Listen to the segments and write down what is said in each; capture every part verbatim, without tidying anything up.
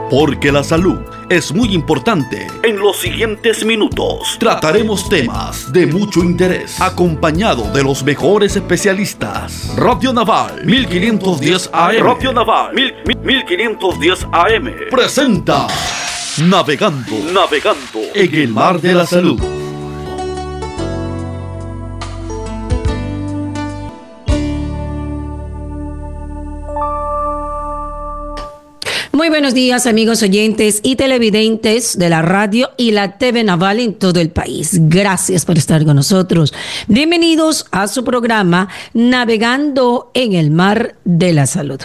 Porque la salud es muy importante. En los siguientes minutos trataremos temas de mucho interés, acompañado de los mejores especialistas. Radio Naval mil quinientos diez A M. Radio Naval mil quinientos diez A M presenta Navegando, navegando en el mar de la salud. Muy buenos días, amigos oyentes y televidentes de la radio y la T V Naval en todo el país. Gracias por estar con nosotros. Bienvenidos a su programa Navegando en el Mar de la Salud.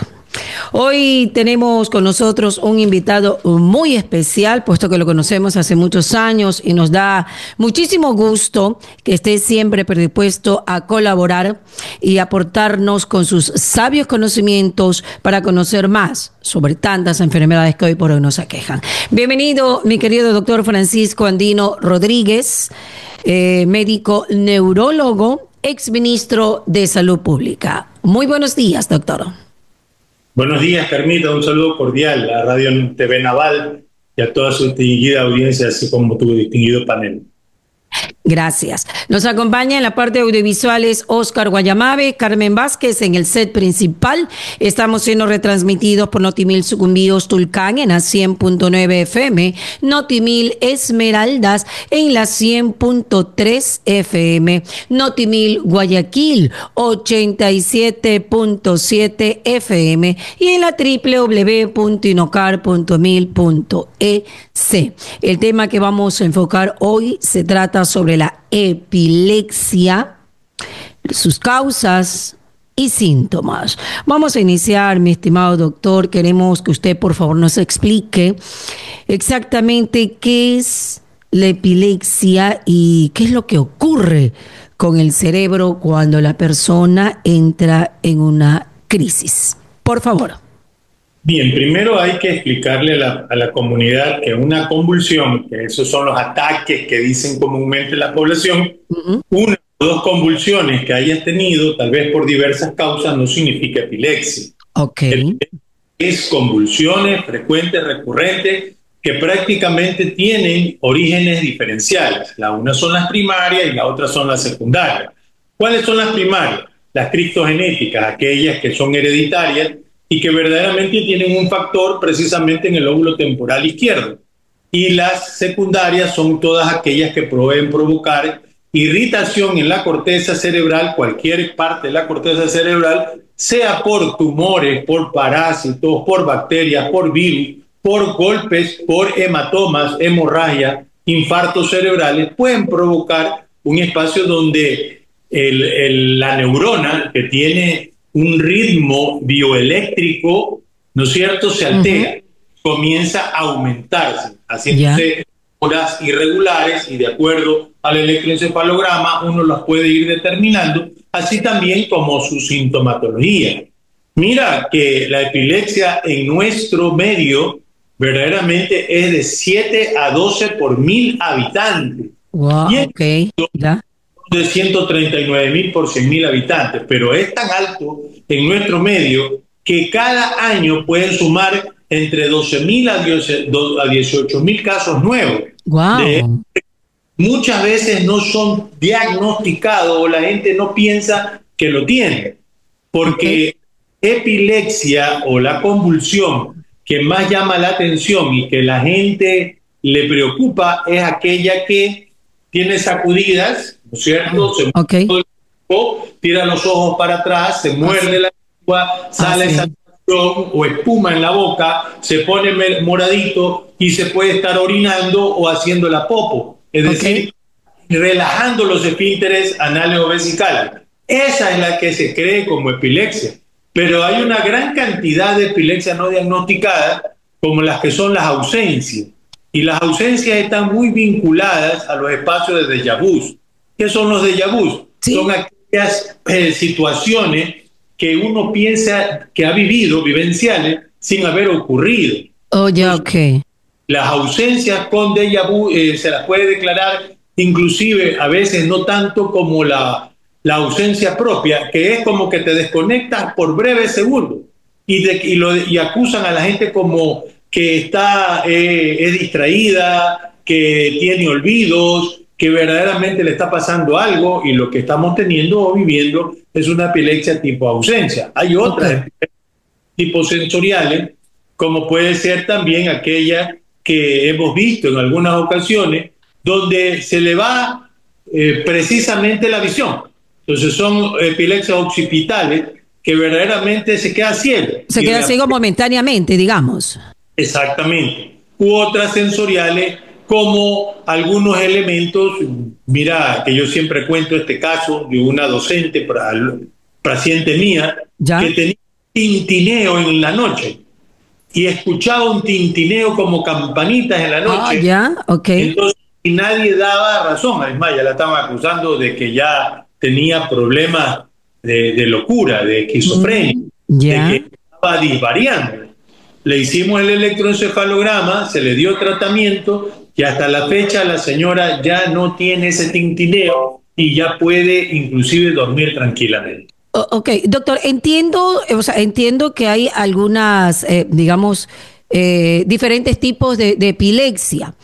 Hoy tenemos con nosotros un invitado muy especial, puesto que lo conocemos hace muchos años y nos da muchísimo gusto que esté siempre predispuesto a colaborar y aportarnos con sus sabios conocimientos para conocer más sobre tantas enfermedades que hoy por hoy nos aquejan. Bienvenido, mi querido doctor Francisco Andino Rodríguez, eh, médico neurólogo, exministro de Salud Pública. Muy buenos días, doctor. Buenos días, Carmita. Un saludo cordial a Radio T V Naval y a toda su distinguida audiencia, así como tu distinguido panel. Gracias. Nos acompaña en la parte audiovisuales Oscar Guayamabe, Carmen Vázquez en el set principal. Estamos siendo retransmitidos por Notimil Sucumbíos Tulcán en la cien punto nueve F M, Notimil Esmeraldas en la cien punto tres F M, Notimil Guayaquil ochenta y siete punto siete F M y en la doble u doble u doble u punto inocar punto mil punto e ce. El tema que vamos a enfocar hoy se trata sobre la epilepsia, sus causas y síntomas. Vamos a iniciar, mi estimado doctor. Queremos que usted, por favor, nos explique exactamente qué es la epilepsia y qué es lo que ocurre con el cerebro cuando la persona entra en una crisis. Por favor. Bien, primero hay que explicarle a la, a la comunidad que una convulsión, que esos son los ataques que dicen comúnmente la población, uh-huh. una o dos convulsiones que hayas tenido, tal vez por diversas causas, no significa epilepsia. Okay. Es convulsiones frecuentes, recurrentes, que prácticamente tienen orígenes diferenciales. La una son las primarias y la otra son las secundarias. ¿Cuáles son las primarias? Las criptogenéticas, aquellas que son hereditarias, y que verdaderamente tienen un factor precisamente en el lóbulo temporal izquierdo. Y las secundarias son todas aquellas que pueden provocar irritación en la corteza cerebral, cualquier parte de la corteza cerebral, sea por tumores, por parásitos, por bacterias, por virus, por golpes, por hematomas, hemorragia, infartos cerebrales, pueden provocar un espacio donde el, el, la neurona que tiene un ritmo bioeléctrico, ¿no es cierto?, se altera, uh-huh. comienza a aumentarse, haciéndose horas yeah. irregulares y de acuerdo al electroencefalograma uno las puede ir determinando, así también como su sintomatología. Mira que la epilepsia en nuestro medio verdaderamente es de siete a doce por mil habitantes. Wow, y okay. yeah. de ciento treinta y nueve mil por cien mil habitantes, pero es tan alto en nuestro medio que cada año pueden sumar entre doce mil a dieciocho mil casos nuevos. Wow. De, muchas veces no son diagnosticados o la gente no piensa que lo tiene, porque okay. epilepsia o la convulsión que más llama la atención y que la gente le preocupa es aquella que tiene sacudidas, ¿no es cierto? Se okay. mueve el cuerpo, tira los ojos para atrás, se muerde la lengua, sale esa acción o espuma en la boca, se pone moradito y se puede estar orinando o haciendo la popo. Es okay. decir, relajando los esfínteres anales o vesicales. Esa es la que se cree como epilepsia. Pero hay una gran cantidad de epilepsia no diagnosticadas, como las que son las ausencias. Y las ausencias están muy vinculadas a los espacios de déjà vu. ¿Qué son los déjà vu? ¿Sí? Son aquellas eh, situaciones que uno piensa que ha vivido, vivenciales, sin haber ocurrido. Oh, ya, yeah, ok. Las ausencias con déjà vu eh, se las puede declarar, inclusive a veces no tanto como la, la ausencia propia, que es como que te desconectas por breves segundos y, de, y, lo, y acusan a la gente como que está, eh, es distraída, que tiene olvidos, que verdaderamente le está pasando algo y lo que estamos teniendo o viviendo es una epilepsia tipo ausencia. Hay otras okay. tipos sensoriales, como puede ser también aquella que hemos visto en algunas ocasiones, donde se le va eh, precisamente la visión. Entonces son epilepsias occipitales que verdaderamente se queda ciego. Se queda ciego momentáneamente, digamos. Exactamente. U otras sensoriales, como algunos elementos, mira, que yo siempre cuento este caso de una docente, paciente mía, ¿ya? Que tenía un tintineo en la noche y escuchaba un tintineo como campanitas en la noche. Ah, ya, ok. Entonces, y nadie daba razón. Además, ya la estaban acusando de que ya tenía problemas de, de locura, de esquizofrenia, mm, yeah. de que estaba disvariando. Le hicimos el electroencefalograma, se le dio tratamiento y hasta la fecha la señora ya no tiene ese tintineo y ya puede inclusive dormir tranquilamente. Oh, ok, doctor, entiendo, o sea, entiendo que hay algunas, eh, digamos, eh, diferentes tipos de, de epilepsia.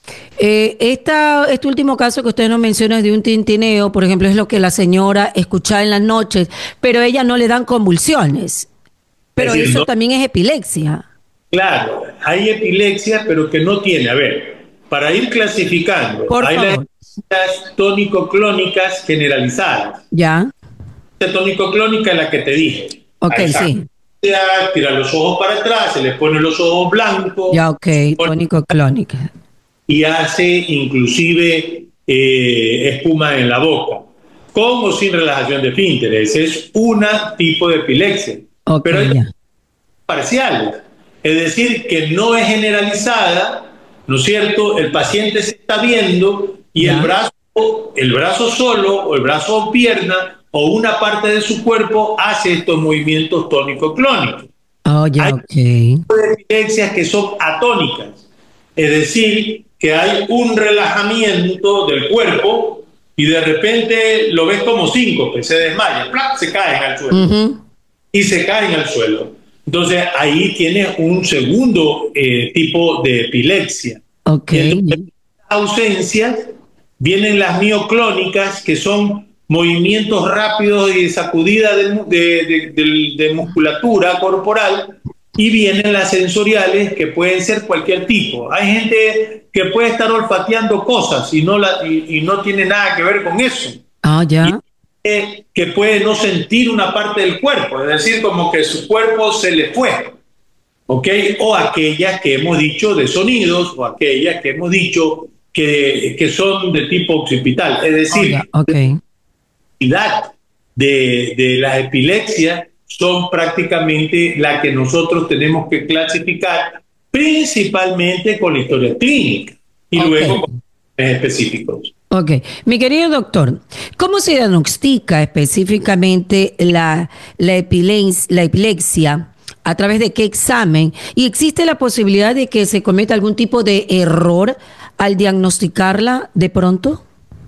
Eh, esta, este último caso que usted nos menciona de un tintineo, por ejemplo, es lo que la señora escuchaba en las noches, pero a ella no le dan convulsiones. Pero es decir, eso no, también es epilepsia. Claro, hay epilepsia, pero que no tiene. A ver, para ir clasificando, por hay favor. las tónico-clónicas generalizadas. Ya. La tónico-clónica es la que te dije. Ok, sí. Tira los ojos para atrás, se les pone los ojos blancos. Ya, ok, tónico-clónica. Y hace inclusive eh, espuma en la boca, con o sin relajación de esfínteres. Es un tipo de epilepsia. Okay, pero hay yeah. parciales, es decir, que no es generalizada, ¿no es cierto? El paciente se está viendo y yeah. el brazo, el brazo solo, o el brazo o pierna, o una parte de su cuerpo hace estos movimientos tónico-clónicos. Oh, yeah, hay okay. epilepsias que son atónicas, es decir, que hay un relajamiento del cuerpo y de repente lo ves como síncope, se desmaya, ¡plac!, se caen al suelo. Uh-huh. Y se caen al suelo. Entonces ahí tienes un segundo eh, tipo de epilepsia. Okay. Entonces, ausencias vienen las mioclónicas, que son movimientos rápidos y sacudida de, de, de, de, de musculatura corporal, y vienen las sensoriales, que pueden ser cualquier tipo. Hay gente que puede estar olfateando cosas y no, la, y, y no tiene nada que ver con eso. Ah, ya. Y, que puede no sentir una parte del cuerpo, es decir, como que su cuerpo se le fue, ¿ok? O aquellas que hemos dicho de sonidos, o aquellas que hemos dicho que, que son de tipo occipital, es decir, oh, yeah. okay. la de, de las epilepsias son prácticamente las que nosotros tenemos que clasificar, principalmente con la historia clínica y okay. luego con específicos. Ok, mi querido doctor, ¿cómo se diagnostica específicamente la, la, epilepsia, la epilepsia? ¿A través de qué examen? ¿Y existe la posibilidad de que se cometa algún tipo de error al diagnosticarla de pronto?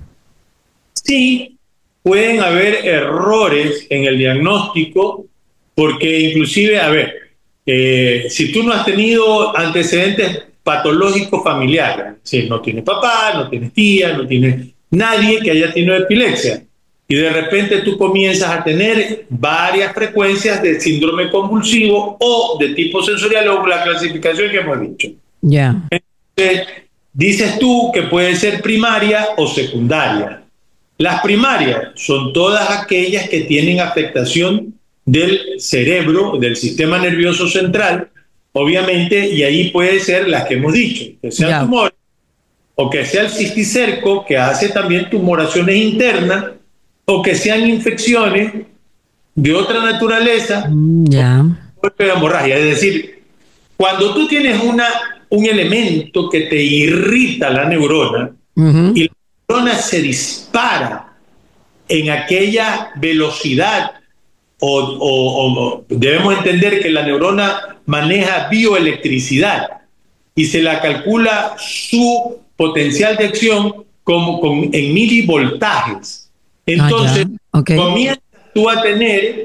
Sí, pueden haber errores en el diagnóstico, porque inclusive, a ver, eh, si tú no has tenido antecedentes patológicos familiares, si no tienes papá, no tienes tía, no tienes nadie que haya tenido epilepsia, y de repente tú comienzas a tener varias frecuencias de síndrome convulsivo o de tipo sensorial, o la clasificación que hemos dicho. Ya. Yeah. Entonces, dices tú que puede ser primaria o secundaria. Las primarias son todas aquellas que tienen afectación del cerebro, del sistema nervioso central, obviamente, y ahí puede ser las que hemos dicho, que sean yeah. tumores, o que sea el cisticerco, que hace también tumoraciones internas, o que sean infecciones de otra naturaleza, yeah. o de hemorragia. Es decir, cuando tú tienes una, un elemento que te irrita la neurona, uh-huh. y la neurona se dispara en aquella velocidad, o, o, o debemos entender que la neurona maneja bioelectricidad y se la calcula su potencial de acción como con, en milivoltajes. Entonces, ah, okay. comienzas tú a tener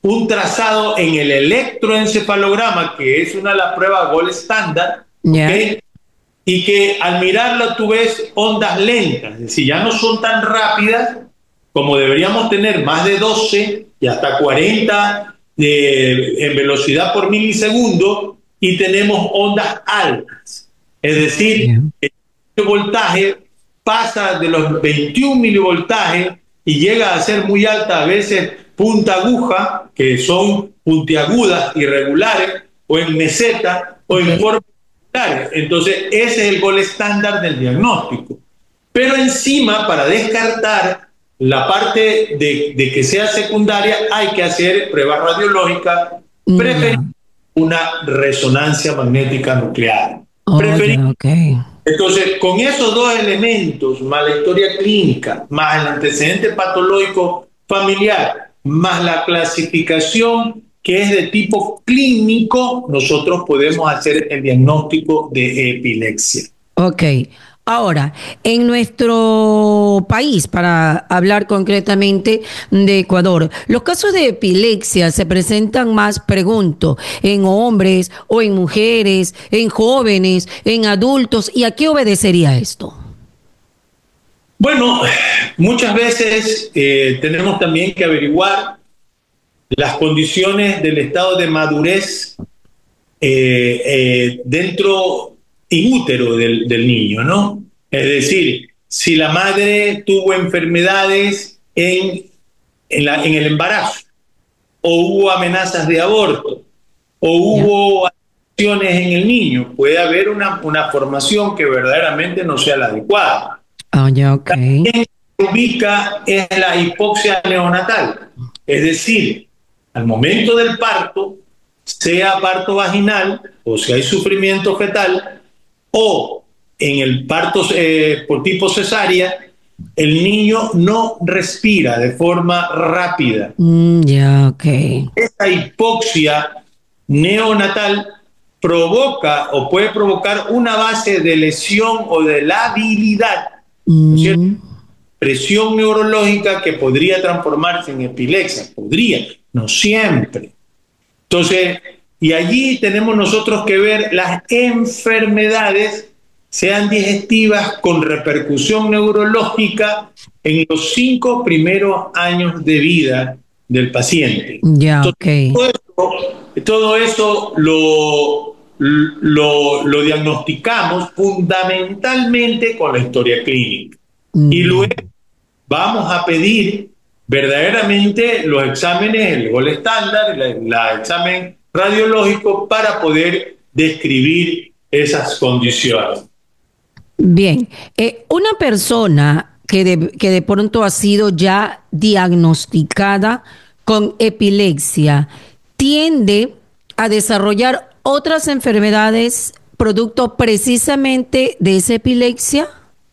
un trazado en el electroencefalograma, que es una de las pruebas gold estándar, Yeah. ¿okay? Y que al mirarlo tú ves ondas lentas, es decir, ya no son tan rápidas como deberíamos tener, más de doce y hasta cuarenta de, en velocidad por milisegundo, y tenemos ondas altas, es decir, Yeah. el voltaje pasa de los veintiún milivoltajes y llega a ser muy alta, a veces punta aguja, que son puntiagudas irregulares, o en meseta, o en forma. Entonces, ese es el gol estándar del diagnóstico. Pero encima, para descartar la parte de, de que sea secundaria, hay que hacer pruebas radiológicas, Mm, preferir yeah. una resonancia magnética nuclear. Oh, Preferir. yeah, okay. Entonces, con esos dos elementos, más la historia clínica, más el antecedente patológico familiar, más la clasificación que es de tipo clínico, nosotros podemos hacer el diagnóstico de epilepsia. Ok. Ahora, en nuestro país, para hablar concretamente de Ecuador, los casos de epilepsia se presentan más, pregunto, en hombres o en mujeres, en jóvenes, en adultos. ¿Y a qué obedecería esto? Bueno, muchas veces eh, tenemos también que averiguar las condiciones del estado de madurez eh, eh, dentro útero del, del niño, ¿no? Es decir, si la madre tuvo enfermedades en, en, la, en el embarazo, o hubo amenazas de aborto, o hubo acciones en el niño, puede haber una, una formación que verdaderamente no sea la adecuada. Ah, ya, ok. También se ubica en la hipoxia neonatal, es decir, al momento del parto, sea parto vaginal o si hay sufrimiento fetal, o en el parto eh, por tipo cesárea, el niño no respira de forma rápida. Mm, ya, ok. Esta hipoxia neonatal provoca o puede provocar una base de lesión o de labilidad, ¿no es cierto? Mm. Presión neurológica que podría transformarse en epilepsia, podría, no siempre. Entonces, y allí tenemos nosotros que ver las enfermedades, sean digestivas, con repercusión neurológica en los cinco primeros años de vida del paciente. Ya, Entonces, ok. todo eso, todo eso lo, lo, lo diagnosticamos fundamentalmente con la historia clínica. Mm. Y luego vamos a pedir verdaderamente los exámenes, el gol estándar, el examen radiológico, para poder describir esas condiciones. Bien, eh, una persona que de, que de pronto ha sido ya diagnosticada con epilepsia tiende a desarrollar otras enfermedades producto precisamente de esa epilepsia.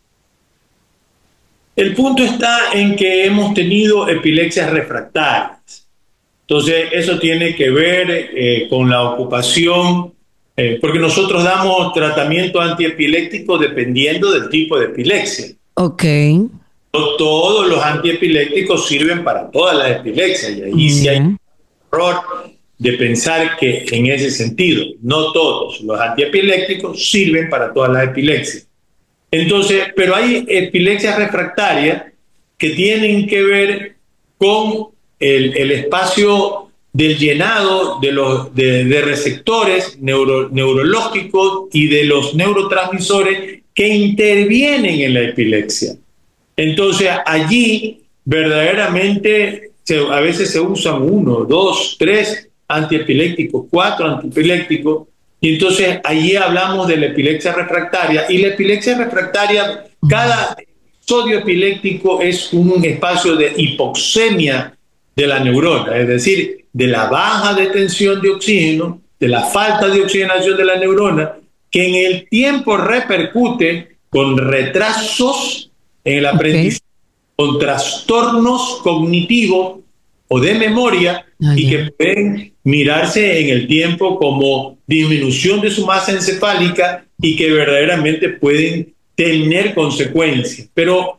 El punto está en que hemos tenido epilepsias refractarias. Entonces, eso tiene que ver eh, con la ocupación, eh, porque nosotros damos tratamiento antiepiléptico dependiendo del tipo de epilepsia. Ok. No todos los antiepilépticos sirven para todas las epilepsias, y ahí Mm. sí hay un error de pensar que en ese sentido, no todos los antiepilépticos sirven para todas las epilepsias. Entonces, pero hay epilepsias refractarias que tienen que ver con el, el espacio del llenado de los de, de receptores neuro, neurológicos y de los neurotransmisores que intervienen en la epilepsia. Entonces, allí verdaderamente se, a veces se usan uno, dos, tres antiepilépticos, cuatro antiepilépticos. Y entonces allí hablamos de la epilepsia refractaria, y la epilepsia refractaria, cada episodio epiléptico es un espacio de hipoxemia de la neurona, es decir, de la baja de tensión de oxígeno, de la falta de oxigenación de la neurona, que en el tiempo repercute con retrasos en el aprendizaje, okay, con trastornos cognitivos o de memoria, ah, y yeah. que pueden mirarse en el tiempo como disminución de su masa encefálica y que verdaderamente pueden tener consecuencias. Pero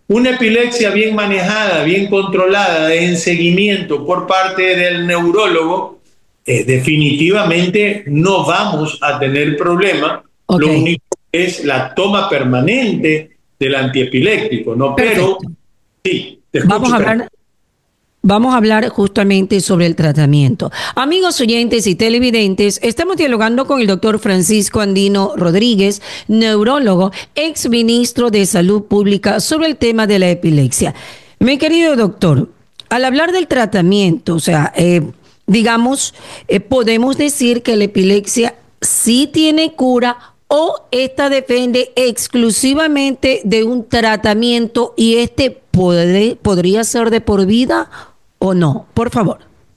Una epilepsia bien manejada, bien controlada, en seguimiento por parte del neurólogo, eh, definitivamente no vamos a tener problema. Okay. Lo único es la toma permanente del antiepiléptico, ¿no? Perfecto. Pero sí, te escucho. Vamos a hablar. Vamos a hablar justamente sobre el tratamiento. Amigos oyentes y televidentes, estamos dialogando con el doctor Francisco Andino Rodríguez, neurólogo, ex ministro de Salud Pública, sobre el tema de la epilepsia. Mi querido doctor, al hablar del tratamiento, o sea, eh, digamos, eh, podemos decir que la epilepsia sí tiene cura o esta depende exclusivamente de un tratamiento y este puede, podría ser de por vida o no, por favor.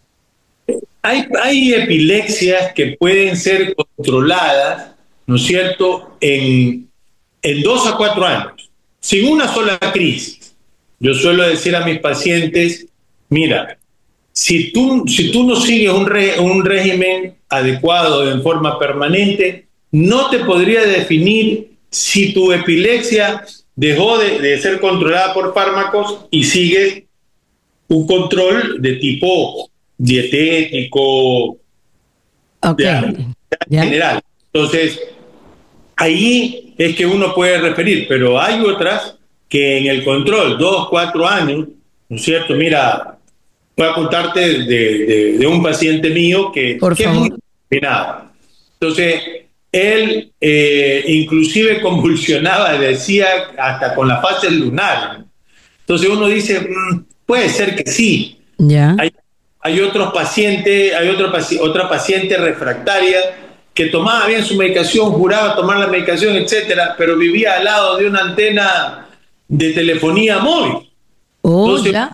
Hay, hay epilepsias que pueden ser controladas, ¿no es cierto?, en, en dos a cuatro años, sin una sola crisis. Yo suelo decir a mis pacientes, mira, si tú, si tú no sigues un, re, un régimen adecuado en forma permanente, no te podría definir si tu epilepsia dejó de, de ser controlada por fármacos y sigues un control de tipo dietético, okay. de, de general. Entonces, ahí es que uno puede referir, pero hay otras que en el control, dos, cuatro años, ¿no es cierto? Mira, voy a contarte de, de, de un paciente mío que, que es muy disciplinado. Entonces, él eh, inclusive convulsionaba, decía, hasta con la fase lunar. Entonces uno dice, mmm, puede ser que sí. Yeah. Hay, hay otros pacientes, hay otro, otra paciente refractaria que tomaba bien su medicación, juraba tomar la medicación, etcétera, pero vivía al lado de una antena de telefonía móvil. Oh, Entonces, ya.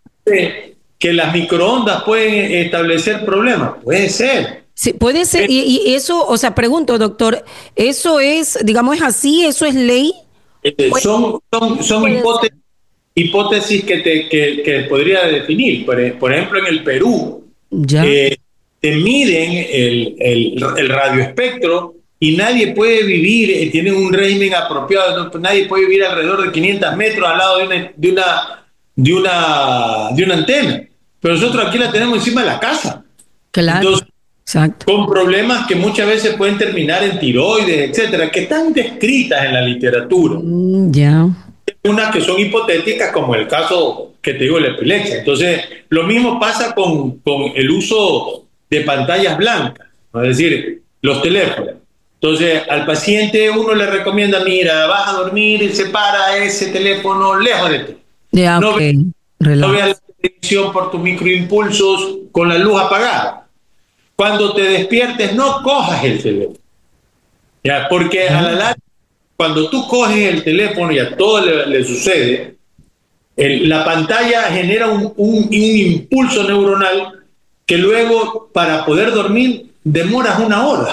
que las microondas pueden establecer problemas. Puede ser. Sí, puede ser. Y, y eso, o sea, pregunto, doctor, ¿eso es, digamos, es así? ¿Eso es ley? Eh, son son, son hipótesis, hipótesis que, te, que, que podría definir. Por, por ejemplo, en el Perú, ya. Eh, te miden el, el, el radioespectro y nadie puede vivir, eh, tienen un régimen apropiado, no, nadie puede vivir alrededor de quinientos metros al lado de una, de una, de una, de una antena. Pero nosotros aquí la tenemos encima de la casa. Claro. Entonces, exacto. Con problemas que muchas veces pueden terminar en tiroides, etcétera, que están descritas en la literatura. Mm, ya. Yeah. Unas que son hipotéticas, como el caso que te digo de la epilepsia. Entonces, lo mismo pasa con, con el uso de pantallas blancas, ¿no? Es decir, los teléfonos. Entonces, al paciente uno le recomienda, mira, vas a dormir y separa ese teléfono lejos de ti. Yeah, no, okay. ve, no veas la televisión por tus microimpulsos con la luz apagada. Cuando te despiertes, no cojas el teléfono. ¿Ya? Porque a la larga, cuando tú coges el teléfono y a todo le, le sucede, el, la pantalla genera un, un, un impulso neuronal que luego, para poder dormir, demoras una hora.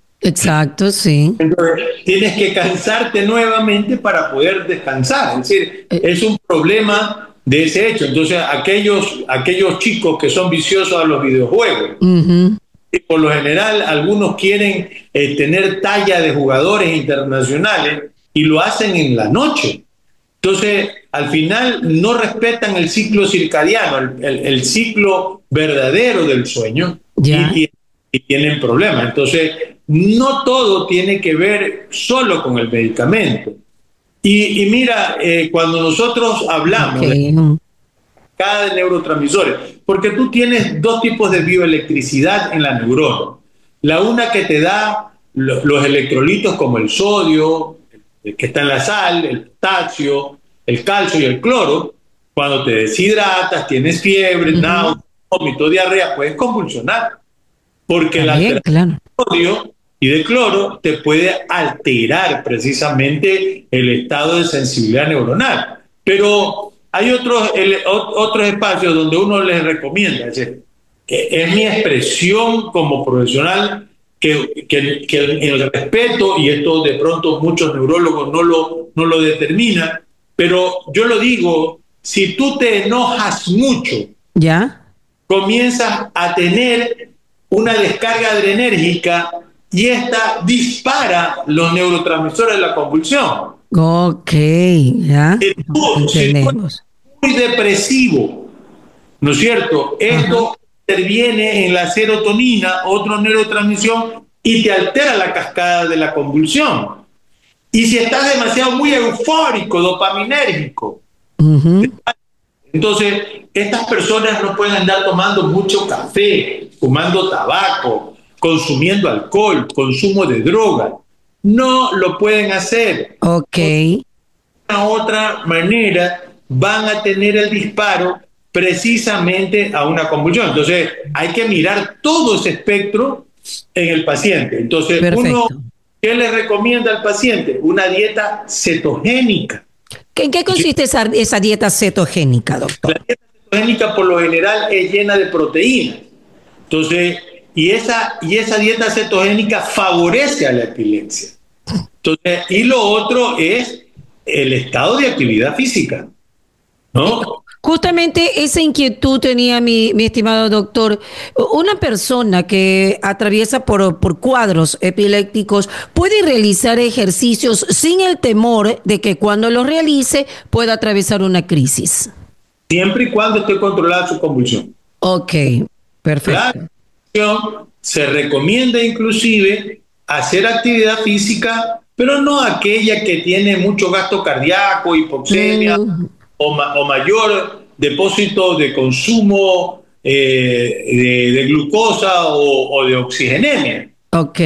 Exacto, sí. Entonces, tienes que cansarte nuevamente para poder descansar. Es decir, eh. es un problema de ese hecho. Entonces, aquellos, aquellos chicos que son viciosos a los videojuegos, uh-huh. y por lo general algunos quieren eh, tener talla de jugadores internacionales y lo hacen en la noche. Entonces, al final no respetan el ciclo circadiano, el, el, el ciclo verdadero del sueño, yeah. y, y, y tienen problemas. Entonces, no todo tiene que ver solo con el medicamento. Y, y mira, eh, cuando nosotros hablamos okay. de cada neurotransmisores, porque tú tienes dos tipos de bioelectricidad en la neurona. La una que te da lo, los electrolitos como el sodio, el que está en la sal, el potasio, el calcio y el cloro. Cuando te deshidratas, tienes fiebre, uh-huh. náusea, vómito, diarrea, puedes convulsionar. Porque la alteración claro. de sodio y de cloro te puede alterar precisamente el estado de sensibilidad neuronal. Pero hay otros, el, otros espacios donde uno les recomienda, es, decir, que es mi expresión como profesional, que, que, que el respeto, y esto de pronto muchos neurólogos no lo, no lo determinan, pero yo lo digo, si tú te enojas mucho, ¿ya? Comienzas a tener una descarga adrenérgica y esta dispara los neurotransmisores de la convulsión. Ok, ya. Si tú, si tú eres muy depresivo, ¿no es cierto? Esto Ajá. interviene en la serotonina, otro neurotransmisión, y te altera la cascada de la convulsión. Y si estás demasiado muy eufórico, dopaminérgico, uh-huh. entonces estas personas no pueden andar tomando mucho café, fumando tabaco, consumiendo alcohol, consumo de droga. No lo pueden hacer. Ok. De una otra manera van a tener el disparo precisamente a una convulsión. Entonces hay que mirar todo ese espectro en el paciente. Entonces Perfecto. uno, ¿qué le recomienda al paciente? Una dieta cetogénica. ¿En qué consiste esa, esa dieta cetogénica, doctor? La dieta cetogénica por lo general es llena de proteínas. Entonces, y esa, y esa dieta cetogénica favorece a la epilepsia. Entonces, y lo otro es el estado de actividad física, ¿no? Justamente esa inquietud tenía mi, mi estimado doctor. Una persona que atraviesa por, por cuadros epilépticos puede realizar ejercicios sin el temor de que cuando los realice pueda atravesar una crisis. Siempre y cuando esté controlada su convulsión. Ok, perfecto. La se recomienda inclusive hacer actividad física, pero no aquella que tiene mucho gasto cardíaco, hipoxemia mm. o, ma o mayor depósito de consumo eh, de, de glucosa o, o de oxigenemia. Ok.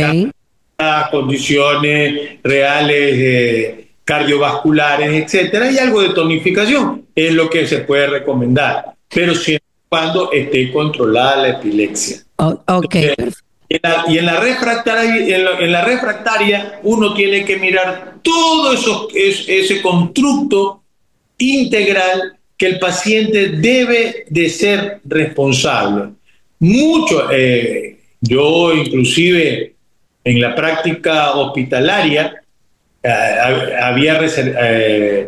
Las condiciones reales eh, cardiovasculares, etcétera, y algo de tonificación es lo que se puede recomendar, pero siempre y cuando esté controlada la epilepsia. Oh, ok. Entonces, en la, y en la, refractaria, en, la, en la refractaria uno tiene que mirar todo eso, es, ese constructo integral que el paciente debe de ser responsable. Mucho, eh, yo inclusive en la práctica hospitalaria eh, había eh,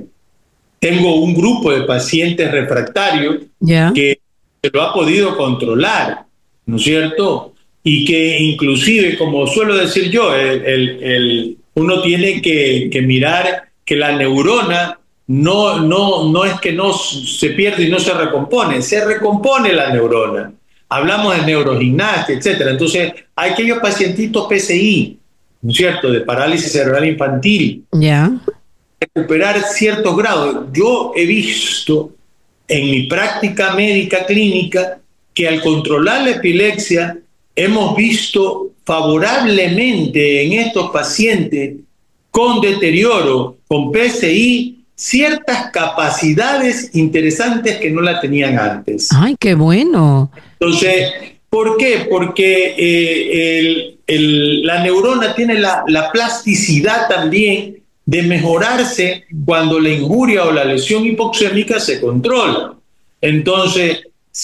tengo un grupo de pacientes refractarios yeah. que lo ha podido controlar, ¿no es cierto? Y que inclusive, como suelo decir yo, el, el, el, uno tiene que, que mirar que la neurona no, no, no es que no se pierde y no se recompone, se recompone la neurona. Hablamos de neurogimnasia, etcétera. Entonces, hay aquellos pacientitos P C I, ¿no es cierto?, de parálisis cerebral infantil, ya yeah. recuperar ciertos grados. Yo he visto en mi práctica médica clínica que al controlar la epilepsia hemos visto favorablemente en estos pacientes con deterioro, con P C I, ciertas capacidades interesantes que no la tenían antes. ¡Ay, qué bueno! Entonces, ¿por qué? Porque eh, el, el, la neurona tiene la, la plasticidad también de mejorarse cuando la injuria o la lesión hipoxémica se controla. Entonces,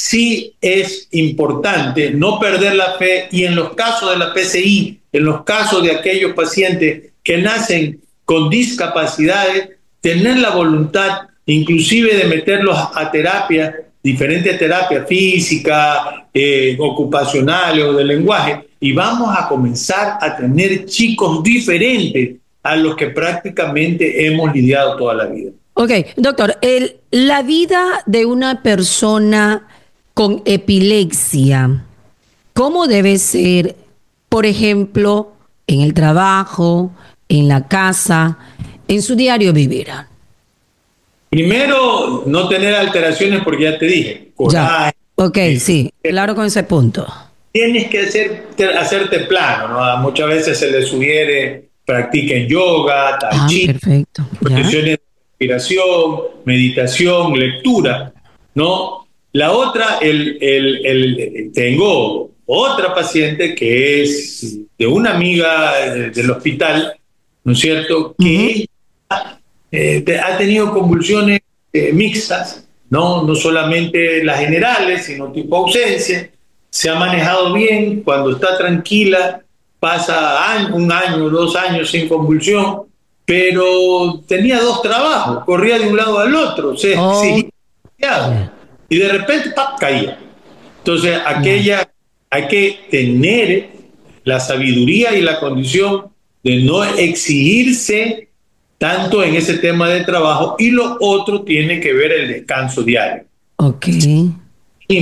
sí es importante no perder la fe, y en los casos de la P C I, en los casos de aquellos pacientes que nacen con discapacidades, tener la voluntad inclusive de meterlos a terapia, diferentes terapias físicas, eh, ocupacionales o de lenguaje, y vamos a comenzar a tener chicos diferentes a los que prácticamente hemos lidiado toda la vida. Ok, doctor, el, la vida de una persona con epilepsia, ¿cómo debe ser, por ejemplo, en el trabajo, en la casa, en su diario vivir? Primero, no tener alteraciones, porque ya te dije. Ya. Ok, eh, sí, claro con ese punto. Tienes que hacer, hacerte plano, ¿no? Muchas veces se le sugiere practiquen yoga, tai ah, chi, perfecto. posiciones de respiración, meditación, lectura, ¿no? La otra, el, el, el, tengo otra paciente que es de una amiga del hospital, ¿no es cierto?, que uh-huh. eh, ha tenido convulsiones eh, mixtas, ¿no? No solamente las generales, sino tipo ausencia. Se ha manejado bien, cuando está tranquila, pasa año, un año, dos años sin convulsión, pero tenía dos trabajos, corría de un lado al otro, se oh. exigía, y de repente ¡pap!, caía. Entonces, aquella, hay que tener la sabiduría y la condición de no exigirse tanto en ese tema de trabajo, y lo otro tiene que ver el descanso diario. Ok. Y,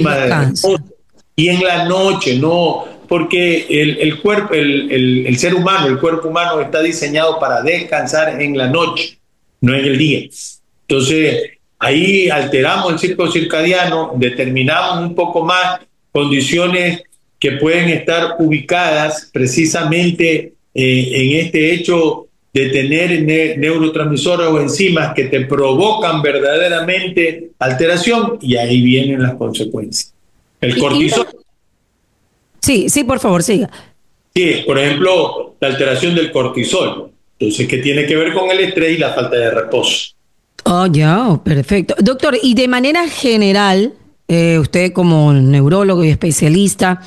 y en la noche, no, porque el, el cuerpo, el, el, el ser humano, el cuerpo humano está diseñado para descansar en la noche, no en el día. Entonces, ahí alteramos el ciclo circadiano, determinamos un poco más condiciones que pueden estar ubicadas precisamente eh, en este hecho de tener ne neurotransmisores o enzimas que te provocan verdaderamente alteración, y ahí vienen las consecuencias. El cortisol. Sí, sí, por favor, siga. Sí, por ejemplo, la alteración del cortisol. Entonces, ¿qué tiene que ver con el estrés y la falta de reposo? Oh, ya, perfecto. Doctor, y de manera general, eh, usted como neurólogo y especialista,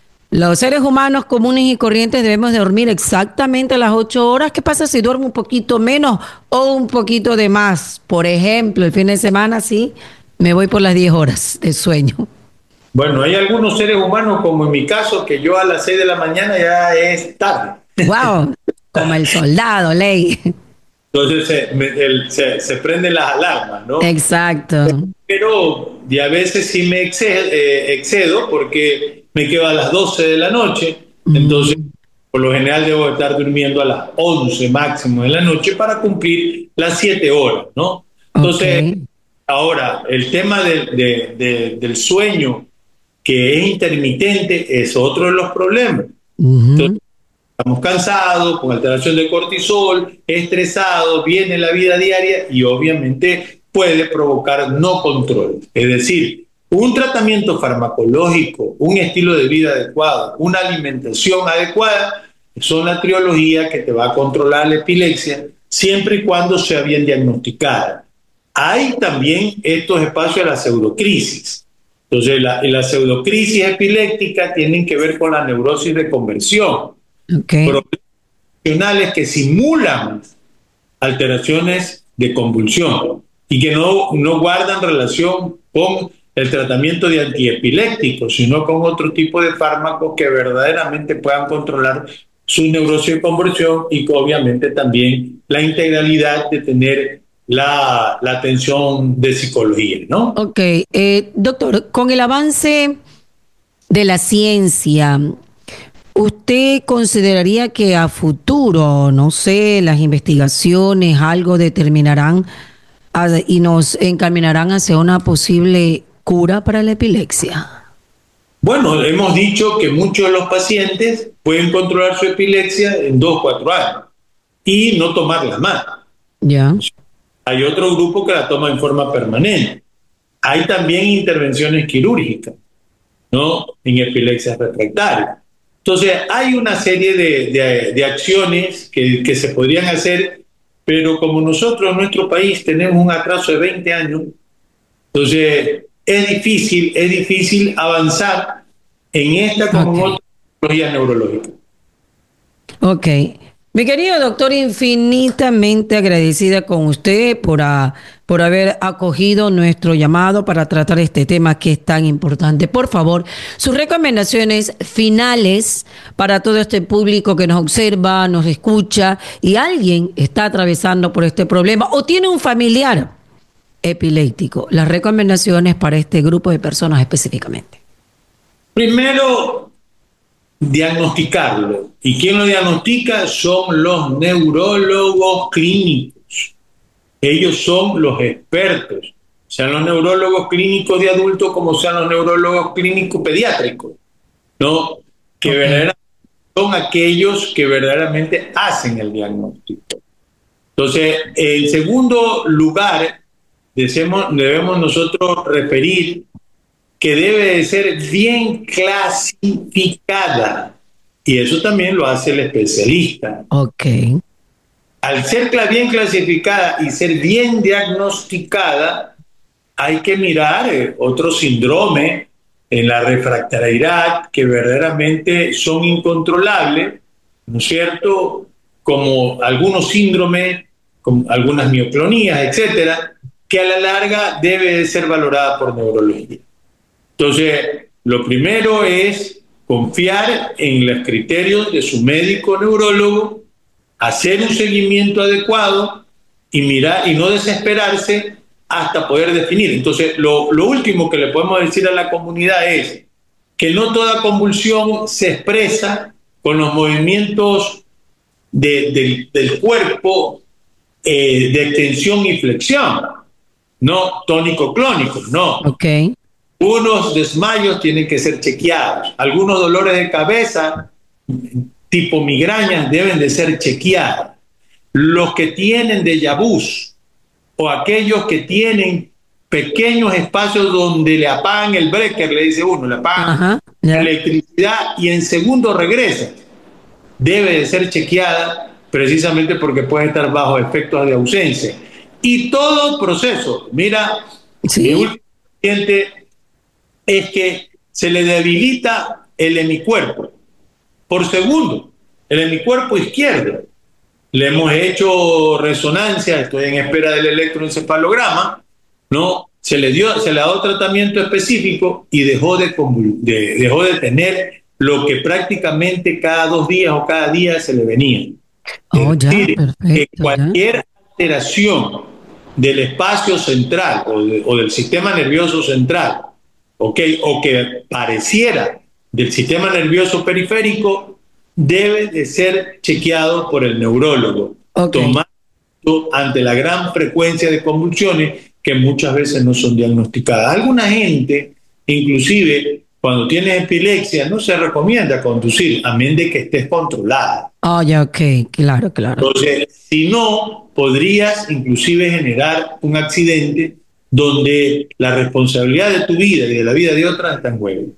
los seres humanos comunes y corrientes debemos de dormir exactamente las ocho horas. ¿Qué pasa si duermo un poquito menos o un poquito de más? Por ejemplo, el fin de semana sí, me voy por las diez horas de sueño. Bueno, hay algunos seres humanos, como en mi caso, que yo a las seis de la mañana ya es tarde. ¡Wow! Como el soldado, ley. Entonces se, el, se, se prenden las alarmas, ¿no? Exacto. Pero y a veces sí me excedo, eh, excedo porque me quedo a las doce de la noche. Mm. Entonces, por lo general debo estar durmiendo a las once máximo de la noche para cumplir las siete horas, ¿no? Entonces, okay. Ahora, el tema de, de, de, del sueño, que es intermitente, es otro de los problemas. Uh-huh. Entonces, estamos cansados, con alteración de cortisol, estresados, viene la vida diaria y obviamente puede provocar no control. Es decir, un tratamiento farmacológico, un estilo de vida adecuado, una alimentación adecuada, son la trilogía que te va a controlar la epilepsia siempre y cuando sea bien diagnosticada. Hay también estos espacios de la pseudocrisis. Entonces, la, la pseudocrisis epiléptica tienen que ver con la neurosis de conversión. Okay. Profesionales que simulan alteraciones de convulsión y que no, no guardan relación con el tratamiento de antiepilépticos, sino con otro tipo de fármacos que verdaderamente puedan controlar su neurosis de conversión y que obviamente también la integralidad de tener la, la atención de psicología, ¿no? Ok, eh, doctor, con el avance de la ciencia, ¿usted consideraría que a futuro, no sé, las investigaciones, algo determinarán a, y nos encaminarán hacia una posible cura para la epilepsia? Bueno, hemos dicho que muchos de los pacientes pueden controlar su epilepsia en dos, cuatro años y no tomarla más. Ya. Hay otro grupo que la toma en forma permanente. Hay también intervenciones quirúrgicas, ¿no? En epilepsia refractaria. Entonces, hay una serie de, de, de acciones que, que se podrían hacer, pero como nosotros en nuestro país tenemos un atraso de veinte años, entonces es difícil, es difícil avanzar en esta como okay. en otras patologías neurológicas. Ok. Mi querido doctor, infinitamente agradecida con usted por, a, por haber acogido nuestro llamado para tratar este tema que es tan importante. Por favor, sus recomendaciones finales para todo este público que nos observa, nos escucha y alguien está atravesando por este problema o tiene un familiar epiléptico. Las recomendaciones para este grupo de personas específicamente. Primero, diagnosticarlo. ¿Y quién lo diagnostica? Son los neurólogos clínicos. Ellos son los expertos, sean los neurólogos clínicos de adultos como sean los neurólogos clínicos pediátricos, ¿no? Que okay. verdaderamente son aquellos que verdaderamente hacen el diagnóstico. Entonces, en segundo lugar, debemos, debemos nosotros referir que debe de ser bien clasificada. Y eso también lo hace el especialista. Ok. Al ser bien clasificada y ser bien diagnosticada, hay que mirar eh, otros síndromes en la refractariedad que verdaderamente son incontrolables, ¿no es cierto? Como algunos síndromes, como algunas mioclonías, etcétera, que a la larga debe de ser valorada por neurología. Entonces, lo primero es confiar en los criterios de su médico neurólogo, hacer un seguimiento adecuado y mirar y no desesperarse hasta poder definir. Entonces, lo, lo último que le podemos decir a la comunidad es que no toda convulsión se expresa con los movimientos de, de, del cuerpo eh, de extensión y flexión, no tónico-clónicos, no. Okay. Unos desmayos tienen que ser chequeados. Algunos dolores de cabeza, tipo migrañas, deben de ser chequeados. Los que tienen déjà vus o aquellos que tienen pequeños espacios donde le apagan el breaker, le dice uno, le apagan Ajá, la yeah. electricidad y en segundo regresa, debe de ser chequeada precisamente porque puede estar bajo efectos de ausencia. Y todo proceso, mira, sí. Mi último paciente es que se le debilita el hemicuerpo por segundo, el hemicuerpo izquierdo. Le hemos hecho resonancia, estoy en espera del electroencefalograma, ¿no? Se le dio, se le ha dado tratamiento específico y dejó de, de, dejó de tener lo que prácticamente cada dos días o cada día se le venía. Oh, es ya, decir, perfecto, que cualquier ya. alteración del espacio central o, de, o del sistema nervioso central, ¿okay? O que pareciera del sistema nervioso periférico, debe de ser chequeado por el neurólogo, okay. tomando ante la gran frecuencia de convulsiones que muchas veces no son diagnosticadas. Alguna gente, inclusive, cuando tienes epilepsia, no se recomienda conducir, a menos de que estés controlada. Oh, ya, ok, claro, claro. Entonces, si no, podrías inclusive generar un accidente donde la responsabilidad de tu vida y de la vida de otras está en juego.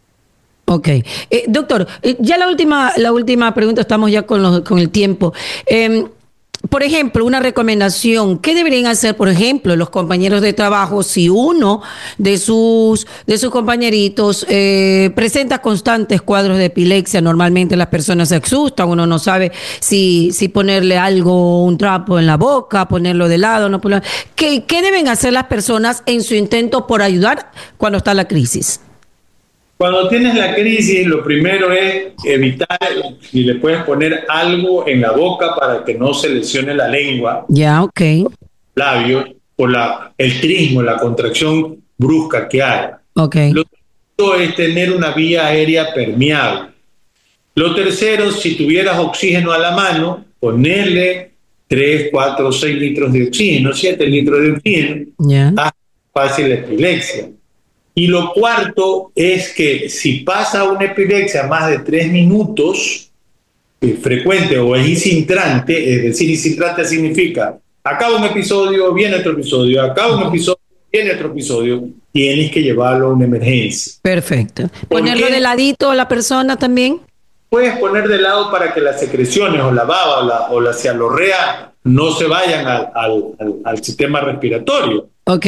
Ok. Eh, doctor, eh, ya la última, la última pregunta, estamos ya con, los, con el tiempo. Eh, por ejemplo, una recomendación, ¿qué deberían hacer, por ejemplo, los compañeros de trabajo si uno de sus, de sus compañeritos eh, presenta constantes cuadros de epilepsia? Normalmente las personas se asustan, uno no sabe si, si ponerle algo, un trapo en la boca, ponerlo de lado, no ponerlo. ¿Qué, qué deben hacer las personas en su intento por ayudar cuando está la crisis? Cuando tienes la crisis, lo primero es evitar, si le puedes poner algo en la boca para que no se lesione la lengua, ya, yeah, ok, labios, por la, el trismo, la contracción brusca que hay. okay. Lo segundo es tener una vía aérea permeable. Lo tercero, si tuvieras oxígeno a la mano, ponerle tres, cuatro, seis litros de oxígeno, siete litros de oxígeno, yeah. a fácil epilepsia. Y lo cuarto es que si pasa una epilepsia más de tres minutos, eh, frecuente o es isintrante, es decir, isintrante significa acaba un episodio, viene otro episodio, acaba un episodio, viene otro episodio, tienes que llevarlo a una emergencia. Perfecto. ¿Ponerlo de ladito a la persona también? Puedes poner de lado para que las secreciones o la baba o la, o la cialorrea no se vayan al, al, al, al sistema respiratorio. Ok.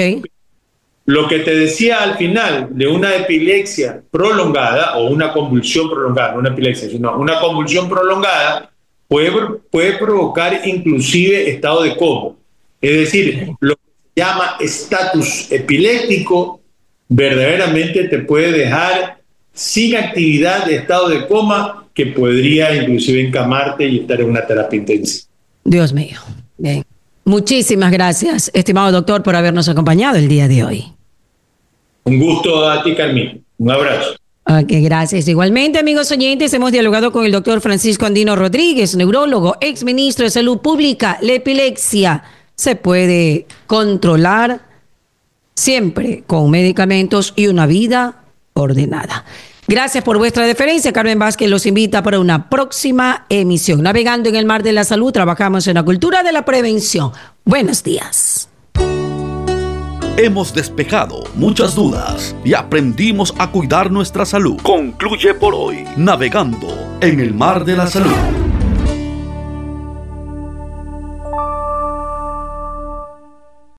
Lo que te decía al final de una epilepsia prolongada o una convulsión prolongada, no una epilepsia, sino una convulsión prolongada, puede, puede provocar inclusive estado de coma. Es decir, lo que se llama estatus epiléptico verdaderamente te puede dejar sin actividad de estado de coma que podría inclusive encamarte y estar en una terapia intensiva. Dios mío. Bien. Muchísimas gracias, estimado doctor, por habernos acompañado el día de hoy. Un gusto a ti, Carmen. Un abrazo. Ok, gracias. Igualmente, amigos oyentes, hemos dialogado con el doctor Francisco Andino Rodríguez, neurólogo, exministro de Salud Pública. La epilepsia se puede controlar siempre con medicamentos y una vida ordenada. Gracias por vuestra deferencia. Carmen Vázquez los invita para una próxima emisión. Navegando en el mar de la salud, trabajamos en la cultura de la prevención. Buenos días. Hemos despejado muchas dudas y aprendimos a cuidar nuestra salud. Concluye por hoy Navegando en el mar de la salud.